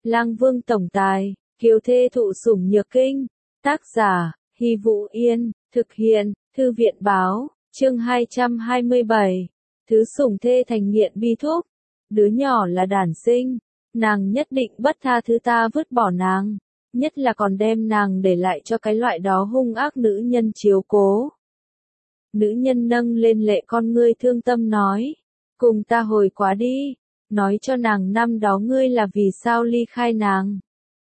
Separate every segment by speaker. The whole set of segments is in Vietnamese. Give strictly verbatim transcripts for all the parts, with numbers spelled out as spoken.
Speaker 1: Lang Vương tổng tài, kiều thê thụ sủng nhược kinh. Tác giả, Hy Vũ Yên, thực hiện, Thư viện báo, chương hai trăm hai mươi bảy. Thứ sủng thê thành nghiện bi thuốc. Đứa nhỏ là đản sinh, nàng nhất định bất tha thứ ta vứt bỏ nàng, nhất là còn đem nàng để lại cho cái loại đó hung ác nữ nhân chiếu cố. Nữ nhân nâng lên lệ con ngươi thương tâm nói, cùng ta hồi quá đi, nói cho nàng năm đó ngươi là vì sao ly khai nàng.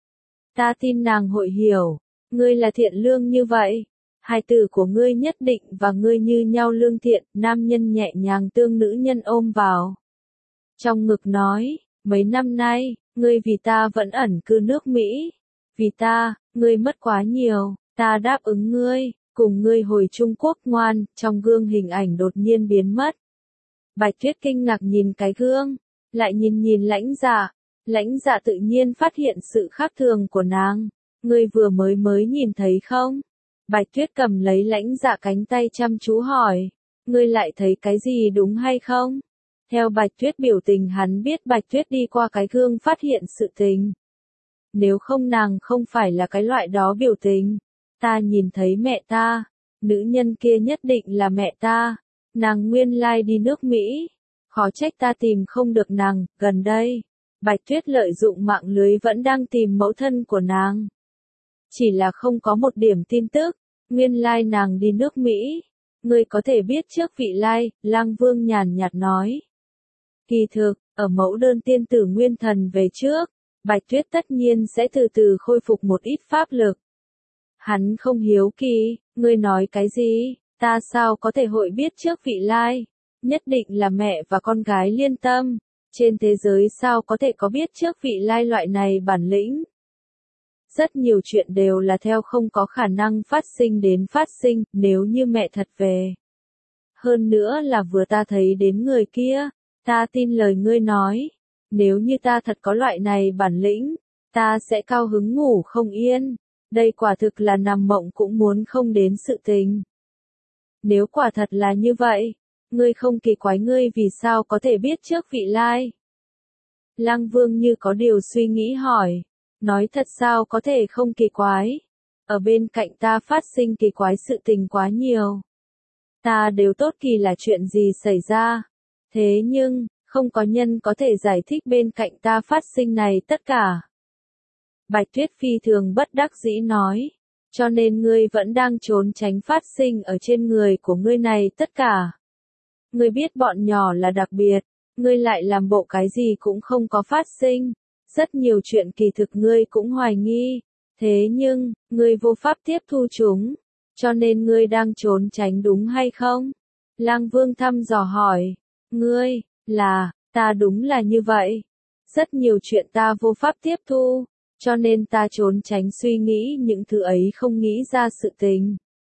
Speaker 1: Ta tin nàng hội hiểu, ngươi là thiện lương như vậy, hài tử của ngươi nhất định và ngươi như nhau lương thiện. Nam nhân nhẹ nhàng tương nữ nhân ôm vào trong ngực nói, mấy năm nay, ngươi vì ta vẫn ẩn cư nước Mỹ, vì ta, ngươi mất quá nhiều, ta đáp ứng ngươi, cùng ngươi hồi Trung Quốc ngoan. Trong gương hình ảnh đột nhiên biến mất. Bạch Tuyết kinh ngạc nhìn cái gương, lại nhìn nhìn Lãnh Dạ. Lãnh Dạ tự nhiên phát hiện sự khác thường của nàng. Ngươi vừa mới mới nhìn thấy không? Bạch Tuyết cầm lấy Lãnh Dạ cánh tay chăm chú hỏi, ngươi lại thấy cái gì đúng hay không? Theo Bạch Tuyết biểu tình hắn biết Bạch Tuyết đi qua cái gương phát hiện sự tình. Nếu không nàng không phải là cái loại đó biểu tình. Ta nhìn thấy mẹ ta, nữ nhân kia nhất định là mẹ ta, nàng nguyên lai đi nước Mỹ, khó trách ta tìm không được nàng. Gần đây, Bạch Tuyết lợi dụng mạng lưới vẫn đang tìm mẫu thân của nàng. Chỉ là không có một điểm tin tức, nguyên lai nàng đi nước Mỹ. Ngươi có thể biết trước vị lai, Lang Vương nhàn nhạt nói. Kỳ thực, ở mẫu đơn tiên tử nguyên thần về trước, Bạch Tuyết tất nhiên sẽ từ từ khôi phục một ít pháp lực. Hắn không hiếu kỳ, ngươi nói cái gì, ta sao có thể hội biết trước vị lai, nhất định là mẹ và con gái liên tâm, trên thế giới sao có thể có biết trước vị lai loại này bản lĩnh. Rất nhiều chuyện đều là theo không có khả năng phát sinh đến phát sinh. Nếu như mẹ thật về. Hơn nữa là vừa ta thấy đến người kia, ta tin lời ngươi nói. Nếu như ta thật có loại này bản lĩnh, ta sẽ cao hứng ngủ không yên. Đây quả thực là nằm mộng cũng muốn không đến sự tình. Nếu quả thật là như vậy, ngươi không kỳ quái ngươi vì sao có thể biết trước vị lai. Lang Vương như có điều suy nghĩ hỏi, nói thật sao có thể không kỳ quái. Ở bên cạnh ta phát sinh kỳ quái sự tình quá nhiều. Ta đều tốt kỳ là chuyện gì xảy ra. Thế nhưng, không có nhân có thể giải thích bên cạnh ta phát sinh này tất cả. Bạch Tuyết phi thường bất đắc dĩ nói, cho nên ngươi vẫn đang trốn tránh phát sinh ở trên người của ngươi này tất cả. Ngươi biết bọn nhỏ là đặc biệt, ngươi lại làm bộ cái gì cũng không có phát sinh, rất nhiều chuyện kỳ thực ngươi cũng hoài nghi, thế nhưng, ngươi vô pháp tiếp thu chúng, cho nên ngươi đang trốn tránh đúng hay không? Lang Vương thăm dò hỏi, ngươi, là, ta đúng là như vậy, rất nhiều chuyện ta vô pháp tiếp thu. Cho nên ta trốn tránh suy nghĩ những thứ ấy không nghĩ ra sự tình.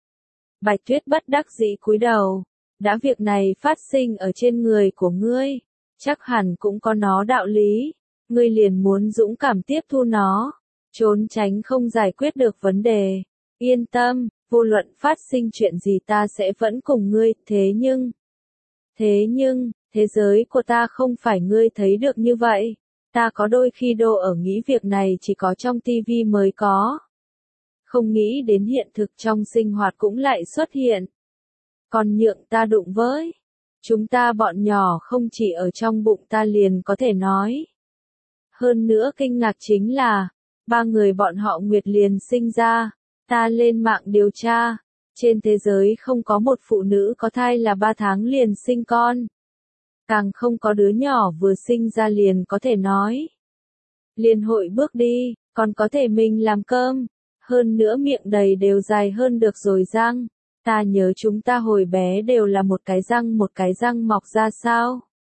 Speaker 1: Bạch Tuyết bất đắc dĩ cúi đầu. Đã việc này phát sinh ở trên người của ngươi, chắc hẳn cũng có nó đạo lý. Ngươi liền muốn dũng cảm tiếp thu nó. Trốn tránh không giải quyết được vấn đề. Yên tâm, vô luận phát sinh chuyện gì ta sẽ vẫn cùng ngươi. Thế nhưng, thế nhưng, thế giới của ta không phải ngươi thấy được như vậy. Ta có đôi khi đô ở nghĩ việc này chỉ có trong tivi mới có. Không nghĩ đến hiện thực trong sinh hoạt cũng lại xuất hiện. Còn nhượng ta đụng với. Chúng ta bọn nhỏ không chỉ ở trong bụng ta liền có thể nói. Hơn nữa kinh ngạc chính là, ba người bọn họ Nguyệt liền sinh ra. Ta lên mạng điều tra. Trên thế giới không có một phụ nữ có thai là ba tháng liền sinh con. Càng không có đứa nhỏ vừa sinh ra liền có thể nói. Liền hội bước đi, còn có thể mình làm cơm. Hơn nữa miệng đầy đều dài hơn được rồi răng. Ta nhớ chúng ta hồi bé đều là một cái răng một cái răng mọc ra sao.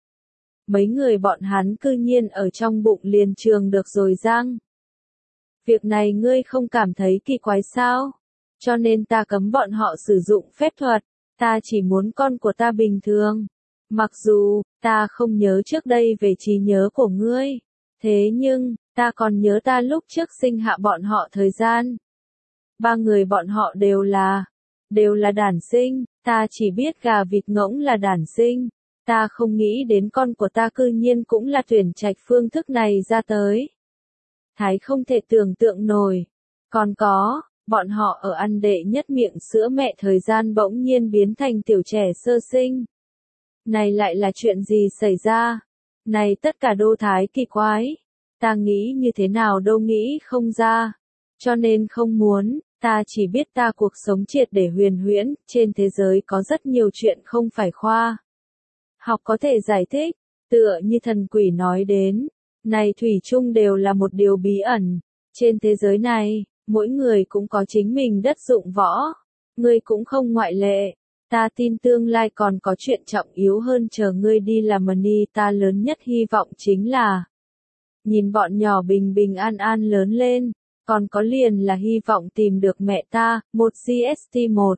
Speaker 1: Mấy người bọn hắn cư nhiên ở trong bụng liền trường được rồi răng. Việc này ngươi không cảm thấy kỳ quái sao? Cho nên ta cấm bọn họ sử dụng phép thuật. Ta chỉ muốn con của ta bình thường. Mặc dù, ta không nhớ trước đây về trí nhớ của ngươi, thế nhưng, ta còn nhớ ta lúc trước sinh hạ bọn họ thời gian. Ba người bọn họ đều là, đều là đản sinh, ta chỉ biết gà vịt ngỗng là đản sinh, ta không nghĩ đến con của ta cư nhiên cũng là tuyển trạch phương thức này ra tới. thái không thể tưởng tượng nổi. Còn có, bọn họ ở ăn đệ nhất miệng sữa mẹ thời gian bỗng nhiên biến thành tiểu trẻ sơ sinh. Này lại là chuyện gì xảy ra? Này tất cả đô thái kỳ quái. Ta nghĩ như thế nào đâu nghĩ không ra. Cho nên không muốn, ta chỉ biết ta cuộc sống triệt để huyền huyễn, trên thế giới có rất nhiều chuyện không phải khoa học có thể giải thích, tựa như thần quỷ nói đến, này thủy chung đều là một điều bí ẩn. Trên thế giới này, mỗi người cũng có chính mình đất dụng võ, ngươi cũng không ngoại lệ. Ta tin tương lai còn có chuyện trọng yếu hơn chờ ngươi đi làm money. Ta lớn nhất hy vọng chính là nhìn bọn nhỏ bình bình an an lớn lên, còn có liền là hy vọng tìm được mẹ ta, một giê ét tê một.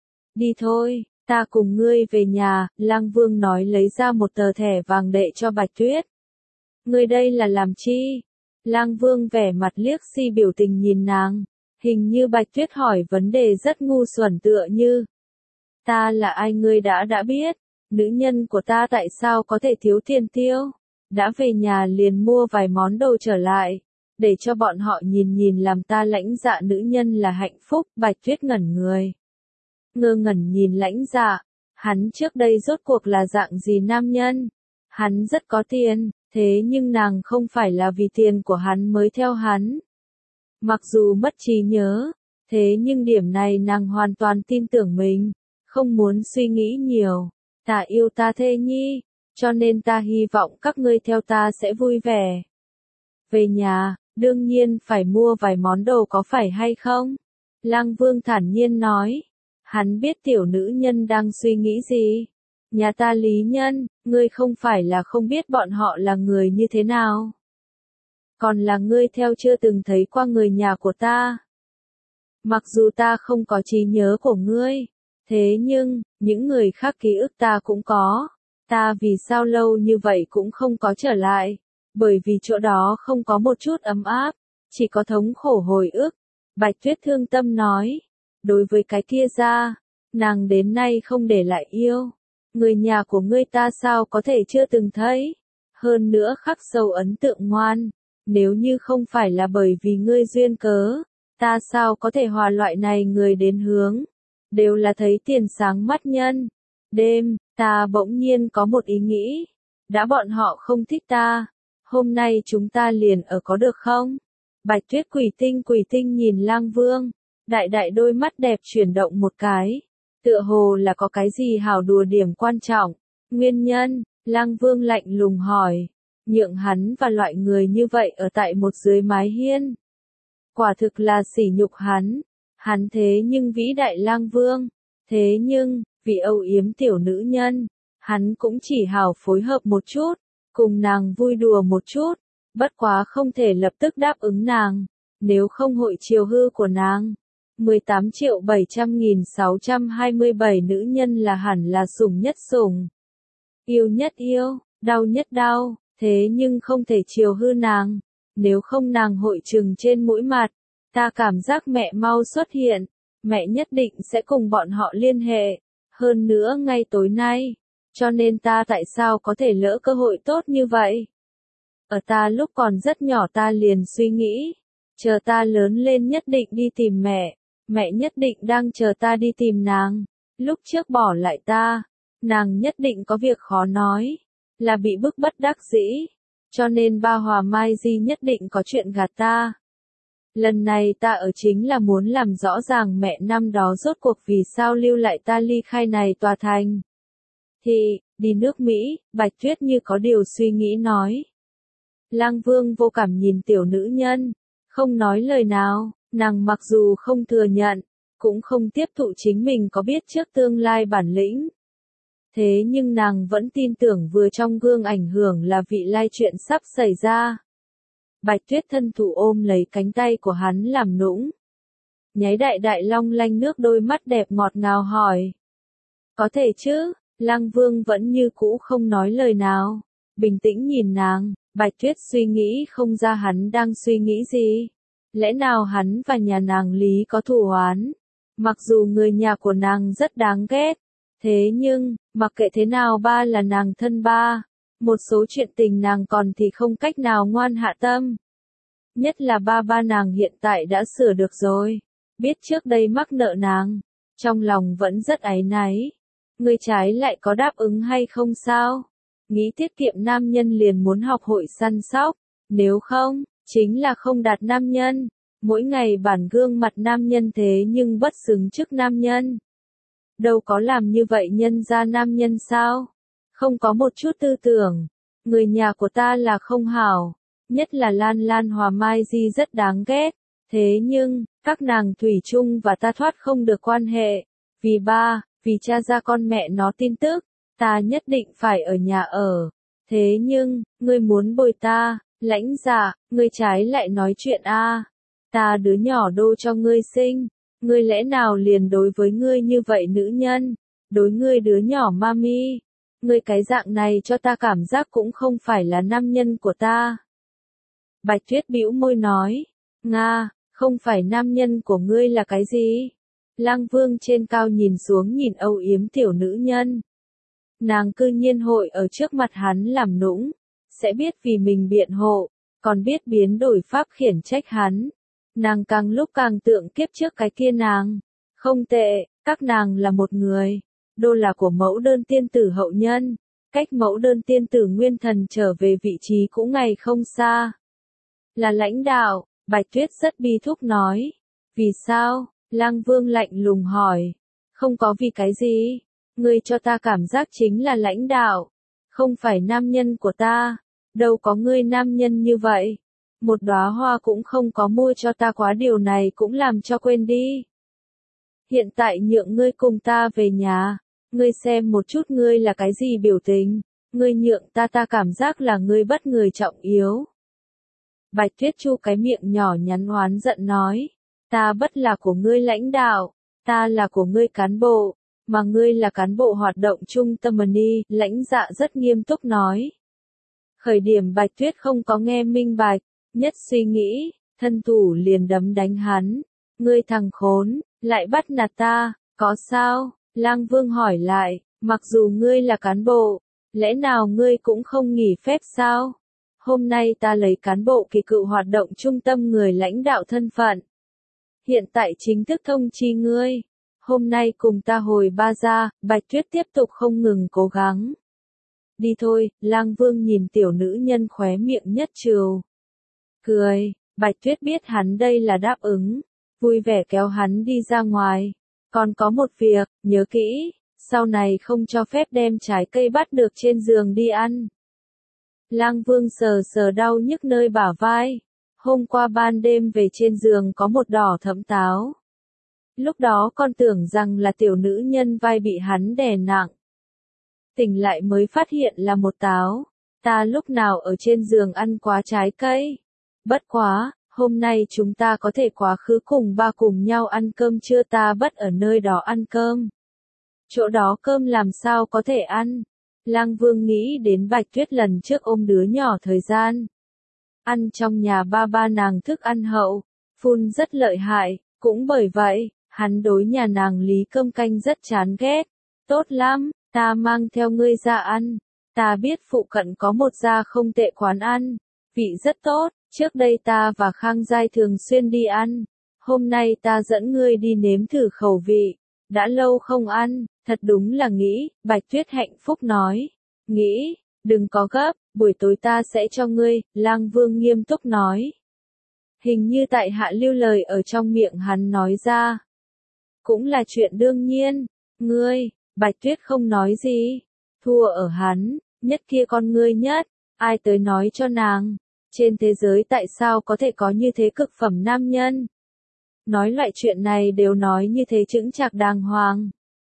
Speaker 1: Đi thôi, ta cùng ngươi về nhà, Lang Vương nói lấy ra một tờ thẻ vàng đệ cho Bạch Tuyết. Ngươi đây là làm chi? Lang Vương vẻ mặt liếc si biểu tình nhìn nàng, hình như Bạch Tuyết hỏi vấn đề rất ngu xuẩn tựa như. Ta là ai ngươi đã đã biết, nữ nhân của ta tại sao có thể thiếu tiền tiêu? Đã về nhà liền mua vài món đồ trở lại, để cho bọn họ nhìn nhìn làm ta lãnh dạ nữ nhân là hạnh phúc. Bạch Tuyết ngẩn người. Ngơ ngẩn nhìn lãnh dạ, hắn trước đây rốt cuộc là dạng gì nam nhân? Hắn rất có tiền, thế nhưng nàng không phải là vì tiền của hắn mới theo hắn. Mặc dù mất trí nhớ, thế nhưng điểm này nàng hoàn toàn tin tưởng mình, không muốn suy nghĩ nhiều. Ta yêu ta thê nhi, cho nên ta hy vọng các ngươi theo ta sẽ vui vẻ. Về nhà, đương nhiên phải mua vài món đồ có phải hay không? Lang Vương thản nhiên nói. Hắn biết tiểu nữ nhân đang suy nghĩ gì. Nhà ta Lý Nhân, ngươi không phải là không biết bọn họ là người như thế nào. Còn là ngươi theo chưa từng thấy qua người nhà của ta. Mặc dù ta không có trí nhớ của ngươi, thế nhưng, những người khác ký ức ta cũng có. Ta vì sao lâu như vậy cũng không có trở lại, bởi vì chỗ đó không có một chút ấm áp, chỉ có thống khổ hồi ức. Bạch Tuyết thương tâm nói, đối với cái kia ra, nàng đến nay không để lại yêu. Người nhà của ngươi ta sao có thể chưa từng thấy, hơn nữa khắc sâu ấn tượng ngoan, nếu như không phải là bởi vì ngươi duyên cớ, ta sao có thể hòa loại này người đến hướng, đều là thấy tiền sáng mắt nhân. Đêm, ta bỗng nhiên có một ý nghĩ, đã bọn họ không thích ta, hôm nay chúng ta liền ở có được không? Bạch Tuyết quỷ tinh quỷ tinh nhìn Lang Vương, đại đại đôi mắt đẹp chuyển động một cái, tựa hồ là có cái gì hào đùa điểm quan trọng. Nguyên nhân, Lang Vương lạnh lùng hỏi, nhượng hắn và loại người như vậy ở tại một dưới mái hiên. Quả thực là sỉ nhục hắn, hắn thế nhưng vĩ đại Lang Vương, thế nhưng, vì âu yếm tiểu nữ nhân, hắn cũng chỉ hào phối hợp một chút, cùng nàng vui đùa một chút, bất quá không thể lập tức đáp ứng nàng, nếu không hội chiều hư của nàng. mười tám triệu bảy trăm nghìn sáu trăm hai mươi bảy nữ nhân là hẳn là sủng nhất sủng, yêu nhất yêu, đau nhất đau, thế nhưng không thể chiều hư nàng, nếu không nàng hội trừng trên mũi mặt. Ta cảm giác mẹ mau xuất hiện, mẹ nhất định sẽ cùng bọn họ liên hệ, hơn nữa ngay tối nay, cho nên ta tại sao có thể lỡ cơ hội tốt như vậy? Ở ta lúc còn rất nhỏ ta liền suy nghĩ, chờ ta lớn lên nhất định đi tìm mẹ, mẹ nhất định đang chờ ta đi tìm nàng, lúc trước bỏ lại ta, nàng nhất định có việc khó nói, là bị bức bất đắc dĩ, cho nên ba Hòa Mai Di nhất định có chuyện gạt ta. Lần này ta ở chính là muốn làm rõ ràng mẹ năm đó rốt cuộc vì sao lưu lại ta ly khai này tòa thành. Thì, đi nước Mỹ, Bạch Tuyết như có điều suy nghĩ nói. Lang Vương vô cảm nhìn tiểu nữ nhân, không nói lời nào, nàng mặc dù không thừa nhận, cũng không tiếp thụ chính mình có biết trước tương lai bản lĩnh. Thế nhưng nàng vẫn tin tưởng vừa trong gương ảnh hưởng là vị lai chuyện sắp xảy ra. Bạch Tuyết thân thủ ôm lấy cánh tay của hắn làm nũng. Nháy đại đại long lanh nước đôi mắt đẹp ngọt ngào hỏi. Có thể chứ, Lang Vương vẫn như cũ không nói lời nào, bình tĩnh nhìn nàng. Bạch Tuyết suy nghĩ không ra hắn đang suy nghĩ gì. Lẽ nào hắn và nhà nàng Lý có thù oán? Mặc dù người nhà của nàng rất đáng ghét, thế nhưng, mặc kệ thế nào ba là nàng thân ba. Một số chuyện tình nàng còn thì không cách nào ngoan hạ tâm. Nhất là ba ba nàng hiện tại đã sửa được rồi. Biết trước đây mắc nợ nàng. Trong lòng vẫn rất áy náy. Ngươi trái lại có đáp ứng hay không sao? Nghĩ tiết kiệm nam nhân liền muốn học hội săn sóc. Nếu không, chính là không đạt nam nhân. Mỗi ngày bản gương mặt nam nhân thế nhưng bất xứng trước nam nhân. Đâu có làm như vậy nhân ra nam nhân sao? Không có một chút tư tưởng. Người nhà của ta là không hảo. Nhất là Lan Lan Hòa Mai Di rất đáng ghét. Thế nhưng, các nàng thủy chung và ta thoát không được quan hệ. Vì ba, vì cha ra con mẹ nó tin tức, ta nhất định phải ở nhà ở. Thế nhưng, ngươi muốn bồi ta, Lãnh Dạ, ngươi trái lại nói chuyện a, ta đứa nhỏ đô cho ngươi sinh, ngươi lẽ nào liền đối với ngươi như vậy nữ nhân, đối ngươi đứa nhỏ mami, ngươi cái dạng này cho ta cảm giác cũng không phải là nam nhân của ta. Bạch Tuyết bĩu môi nói, Nga, không phải nam nhân của ngươi là cái gì? Lăng Vương trên cao nhìn xuống nhìn âu yếm tiểu nữ nhân. Nàng cư nhiên hội ở trước mặt hắn làm nũng, sẽ biết vì mình biện hộ, còn biết biến đổi pháp khiển trách hắn. Nàng càng lúc càng tượng kiếp trước cái kia nàng. Không tệ, các nàng là một người. Đô là của mẫu đơn tiên tử hậu nhân. Cách mẫu đơn tiên tử nguyên thần trở về vị trí cũng ngày không xa. Là lãnh đạo, Bạch Tuyết rất bi thúc nói. Vì sao? Lăng Vương lạnh lùng hỏi. Không có vì cái gì. Ngươi cho ta cảm giác chính là lãnh đạo. Không phải nam nhân của ta. Đâu có ngươi nam nhân như vậy. Một đóa hoa cũng không có mua cho ta quá, điều này cũng làm cho quên đi. Hiện tại nhượng ngươi cùng ta về nhà. Ngươi xem một chút ngươi là cái gì biểu tình. Ngươi nhượng ta ta cảm giác là ngươi bất người trọng yếu. Bạch Tuyết chu cái miệng nhỏ nhắn oán giận nói. Ta bất là của ngươi lãnh đạo. Ta là của ngươi cán bộ. Mà ngươi là cán bộ hoạt động trung tâm đi. Lãnh Dạ rất nghiêm túc nói. Khởi điểm Bạch Tuyết không có nghe minh bạch. Nhất suy nghĩ, thân thủ liền đấm đánh hắn. Ngươi thằng khốn, lại bắt nạt ta, có sao? Lang Vương hỏi lại, mặc dù ngươi là cán bộ, lẽ nào ngươi cũng không nghỉ phép sao? Hôm nay ta lấy cán bộ kỳ cựu hoạt động trung tâm người lãnh đạo thân phận. Hiện tại chính thức thông chi ngươi. Hôm nay cùng ta hồi ba gia, Bạch Tuyết tiếp tục không ngừng cố gắng. Đi thôi, Lang Vương nhìn tiểu nữ nhân khóe miệng nhất trừ. Cười, Bạch Tuyết biết hắn đây là đáp ứng, vui vẻ kéo hắn đi ra ngoài. Còn có một việc, nhớ kỹ, sau này không cho phép đem trái cây bắt được trên giường đi ăn. Lang Vương sờ sờ đau nhức nơi bả vai. Hôm qua ban đêm về trên giường có một đỏ thẫm táo. Lúc đó con tưởng rằng là tiểu nữ nhân vai bị hắn đè nặng. Tỉnh lại mới phát hiện là một táo. Ta lúc nào ở trên giường ăn quá trái cây. Bất quá, hôm nay chúng ta có thể quá khứ cùng ba cùng nhau ăn cơm trưa, ta bất ở nơi đó ăn cơm. Chỗ đó cơm làm sao có thể ăn? Lang Vương nghĩ đến Bạch Tuyết lần trước ôm đứa nhỏ thời gian. Ăn trong nhà ba ba nàng thức ăn hậu, phun rất lợi hại, cũng bởi vậy, hắn đối nhà nàng lý cơm canh rất chán ghét. Tốt lắm, ta mang theo ngươi ra ăn. Ta biết phụ cận có một gia không tệ quán ăn, vị rất tốt. Trước đây ta và Khang Giai thường xuyên đi ăn. Hôm nay ta dẫn ngươi đi nếm thử khẩu vị. Đã lâu không ăn, thật đúng là nghĩ, Bạch Tuyết hạnh phúc nói. Nghĩ, đừng có gấp, buổi tối ta sẽ cho ngươi, Lang Vương nghiêm túc nói. Hình như tại hạ lưu lời ở trong miệng hắn nói ra. Cũng là chuyện đương nhiên, ngươi, Bạch Tuyết không nói gì. Thua ở hắn, nhất kia con ngươi nhất, ai tới nói cho nàng. Trên thế giới tại sao có thể có như thế cực phẩm nam nhân? Nói loại chuyện này đều nói như thế chững chạc đàng hoàng.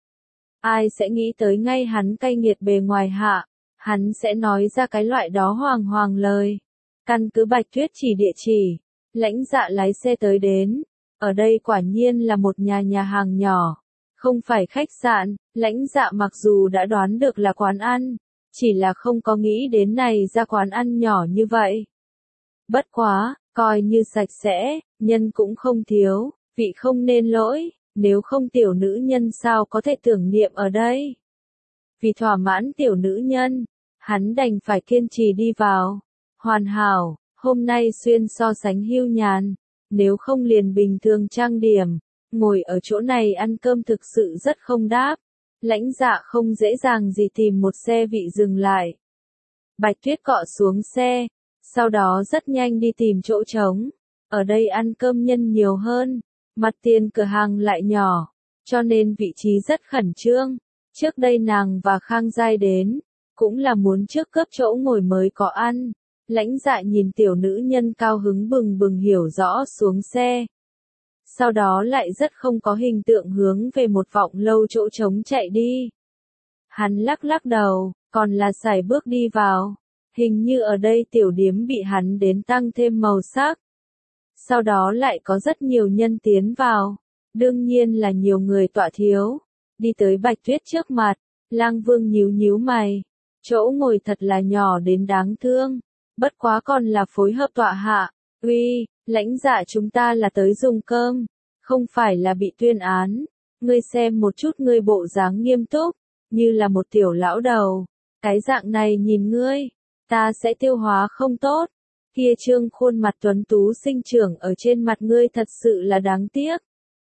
Speaker 1: Ai sẽ nghĩ tới ngay hắn cay nghiệt bề ngoài hạ, hắn sẽ nói ra cái loại đó hoàng hoàng lời. Căn cứ Bạch Tuyết chỉ địa chỉ, Lãnh Dạ lái xe tới đến. Ở đây quả nhiên là một nhà nhà hàng nhỏ, không phải khách sạn. Lãnh Dạ mặc dù đã đoán được là quán ăn, chỉ là không có nghĩ đến này ra quán ăn nhỏ như vậy. Bất quá, coi như sạch sẽ, nhân cũng không thiếu, vị không nên lỗi, nếu không tiểu nữ nhân sao có thể tưởng niệm ở đây. Vì thỏa mãn tiểu nữ nhân, hắn đành phải kiên trì đi vào. Hoàn hảo, Hôm nay xuyên so sánh hưu nhàn, nếu không liền bình thường trang điểm, ngồi ở chỗ này ăn cơm thực sự rất không đáp. Lãnh Dạ không dễ dàng gì tìm một xe vị dừng lại. Bạch Tuyết cọ xuống xe, sau đó rất nhanh đi tìm chỗ trống. Ở đây ăn cơm nhân nhiều hơn, mặt tiền cửa hàng lại nhỏ, cho nên vị trí rất khẩn trương. Trước đây nàng và Khang Giai đến, cũng là muốn trước cướp chỗ ngồi mới có ăn. Lãnh Dạ nhìn tiểu nữ nhân cao hứng bừng bừng hiểu rõ xuống xe. Sau đó lại rất không có hình tượng hướng về một vọng lâu chỗ trống chạy đi. Hắn lắc lắc đầu, còn là sải bước đi vào. Hình như ở đây tiểu điếm bị hắn đến tăng thêm màu sắc. Sau đó lại có rất nhiều nhân tiến vào. Đương nhiên là nhiều người tọa thiếu. Đi tới Bạch Tuyết trước mặt, Lang Vương nhíu nhíu mày. Chỗ ngồi thật là nhỏ đến đáng thương. Bất quá còn là phối hợp tọa hạ. Uy, Lãnh Dạ chúng ta là tới dùng cơm, không phải là bị tuyên án. Ngươi xem một chút ngươi bộ dáng nghiêm túc, như là một tiểu lão đầu. Cái dạng này nhìn ngươi, ta sẽ tiêu hóa không tốt. Kia trương khuôn mặt tuấn tú sinh trưởng ở trên mặt ngươi thật sự là đáng tiếc.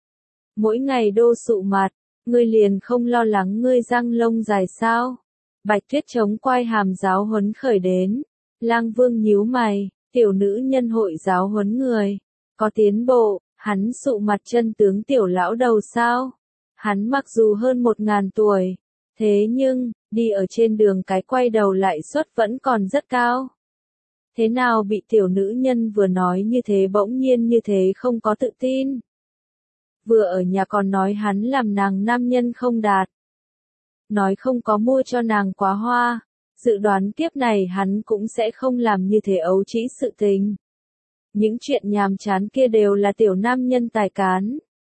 Speaker 1: Mỗi ngày đô sụ mặt, ngươi liền không lo lắng ngươi răng lông dài sao? Bạch Tuyết chống quai hàm giáo huấn khởi đến. Lang Vương nhíu mày, tiểu nữ nhân hội giáo huấn người. Có tiến bộ, hắn sụ mặt chân tướng tiểu lão đầu sao? Hắn mặc dù hơn một ngàn tuổi, thế nhưng, đi ở trên đường cái quay đầu lại suất vẫn còn rất cao. Thế nào bị tiểu nữ nhân vừa nói như thế bỗng nhiên như thế không có tự tin? Vừa ở nhà còn nói hắn làm nàng nam nhân không đạt. Nói không có mua cho nàng quá hoa. Dự đoán kiếp này hắn cũng sẽ không làm như thế ấu trĩ sự tình. Những chuyện nhàm chán kia đều là tiểu nam nhân tài cán.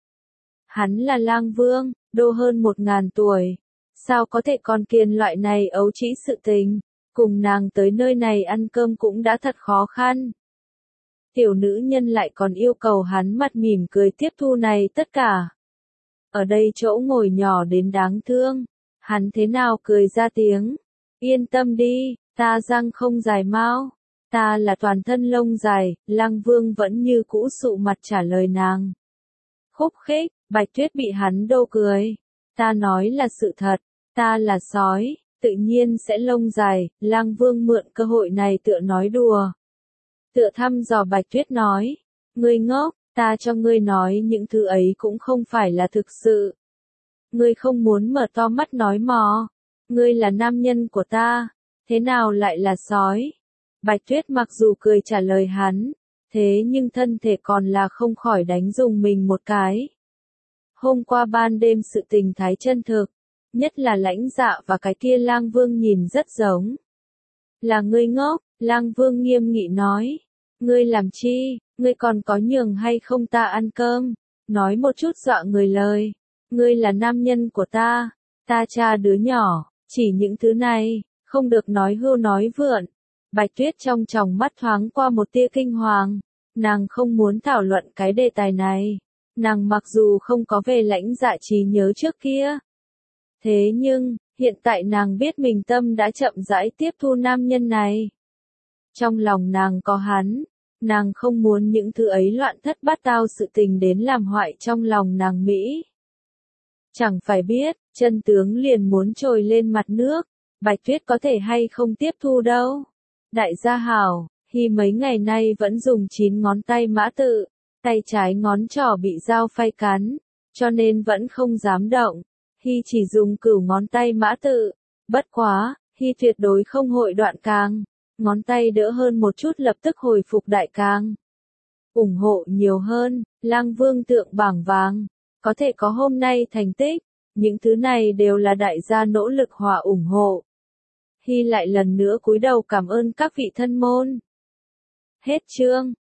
Speaker 1: Hắn là Lang Vương, đô hơn một ngàn tuổi. Sao có thể còn kiên loại này ấu trĩ sự tình? Cùng nàng tới nơi này ăn cơm cũng đã thật khó khăn. Tiểu nữ nhân lại còn yêu cầu hắn mặt mỉm cười tiếp thu này tất cả. Ở đây chỗ ngồi nhỏ đến đáng thương. Hắn thế nào cười ra tiếng? Yên tâm đi, ta răng không dài mau. Ta là toàn thân lông dài. Lang Vương vẫn như cũ sụ mặt trả lời nàng. Khúc khích, Bạch Tuyết bị hắn đô cười. Ta nói là sự thật, ta là sói, tự nhiên sẽ lông dài. Lang Vương mượn cơ hội này tựa nói đùa. Tựa thăm dò Bạch Tuyết nói. Ngươi ngốc, ta cho ngươi nói những thứ ấy cũng không phải là thực sự. Ngươi không muốn mở to mắt nói mò. Ngươi là nam nhân của ta, thế nào lại là sói? Bạch Tuyết mặc dù cười trả lời hắn, thế nhưng thân thể còn là không khỏi đánh dùng mình một cái. Hôm qua ban đêm sự tình thái chân thực, nhất là Lãnh Dạ và cái kia Lang Vương nhìn rất giống. Là ngươi ngốc, Lang Vương nghiêm nghị nói. Ngươi làm chi, ngươi còn có nhường hay không ta ăn cơm? Nói một chút dọa người lời. Ngươi là nam nhân của ta, ta cha đứa nhỏ. Chỉ những thứ này, không được nói hưu nói vượn. Bạch Tuyết trong tròng mắt thoáng qua một tia kinh hoàng. Nàng không muốn thảo luận cái đề tài này. Nàng mặc dù không có về Lãnh Dạ trí nhớ trước kia. Thế nhưng, hiện tại nàng biết mình tâm đã chậm rãi tiếp thu nam nhân này. Trong lòng nàng có hắn. Nàng không muốn những thứ ấy loạn thất bát tao sự tình đến làm hoại trong lòng nàng Mỹ. Chẳng phải biết, chân tướng liền muốn trồi lên mặt nước, Bạch Tuyết có thể hay không tiếp thu đâu. Đại gia hảo, Hi mấy ngày nay vẫn dùng chín ngón tay mã tự, tay trái ngón trỏ bị dao phay cắn, cho nên vẫn không dám động. Hi chỉ dùng cửu ngón tay mã tự, bất quá, Hi tuyệt đối không hội đoạn càng, ngón tay đỡ hơn một chút lập tức hồi phục đại càng. Ủng hộ nhiều hơn, Lang Vương tượng bảng vàng. Có thể có hôm nay thành tích, những thứ này đều là đại gia nỗ lực hòa ủng hộ. Hi lại lần nữa cúi đầu cảm ơn các vị thân môn. Hết chương.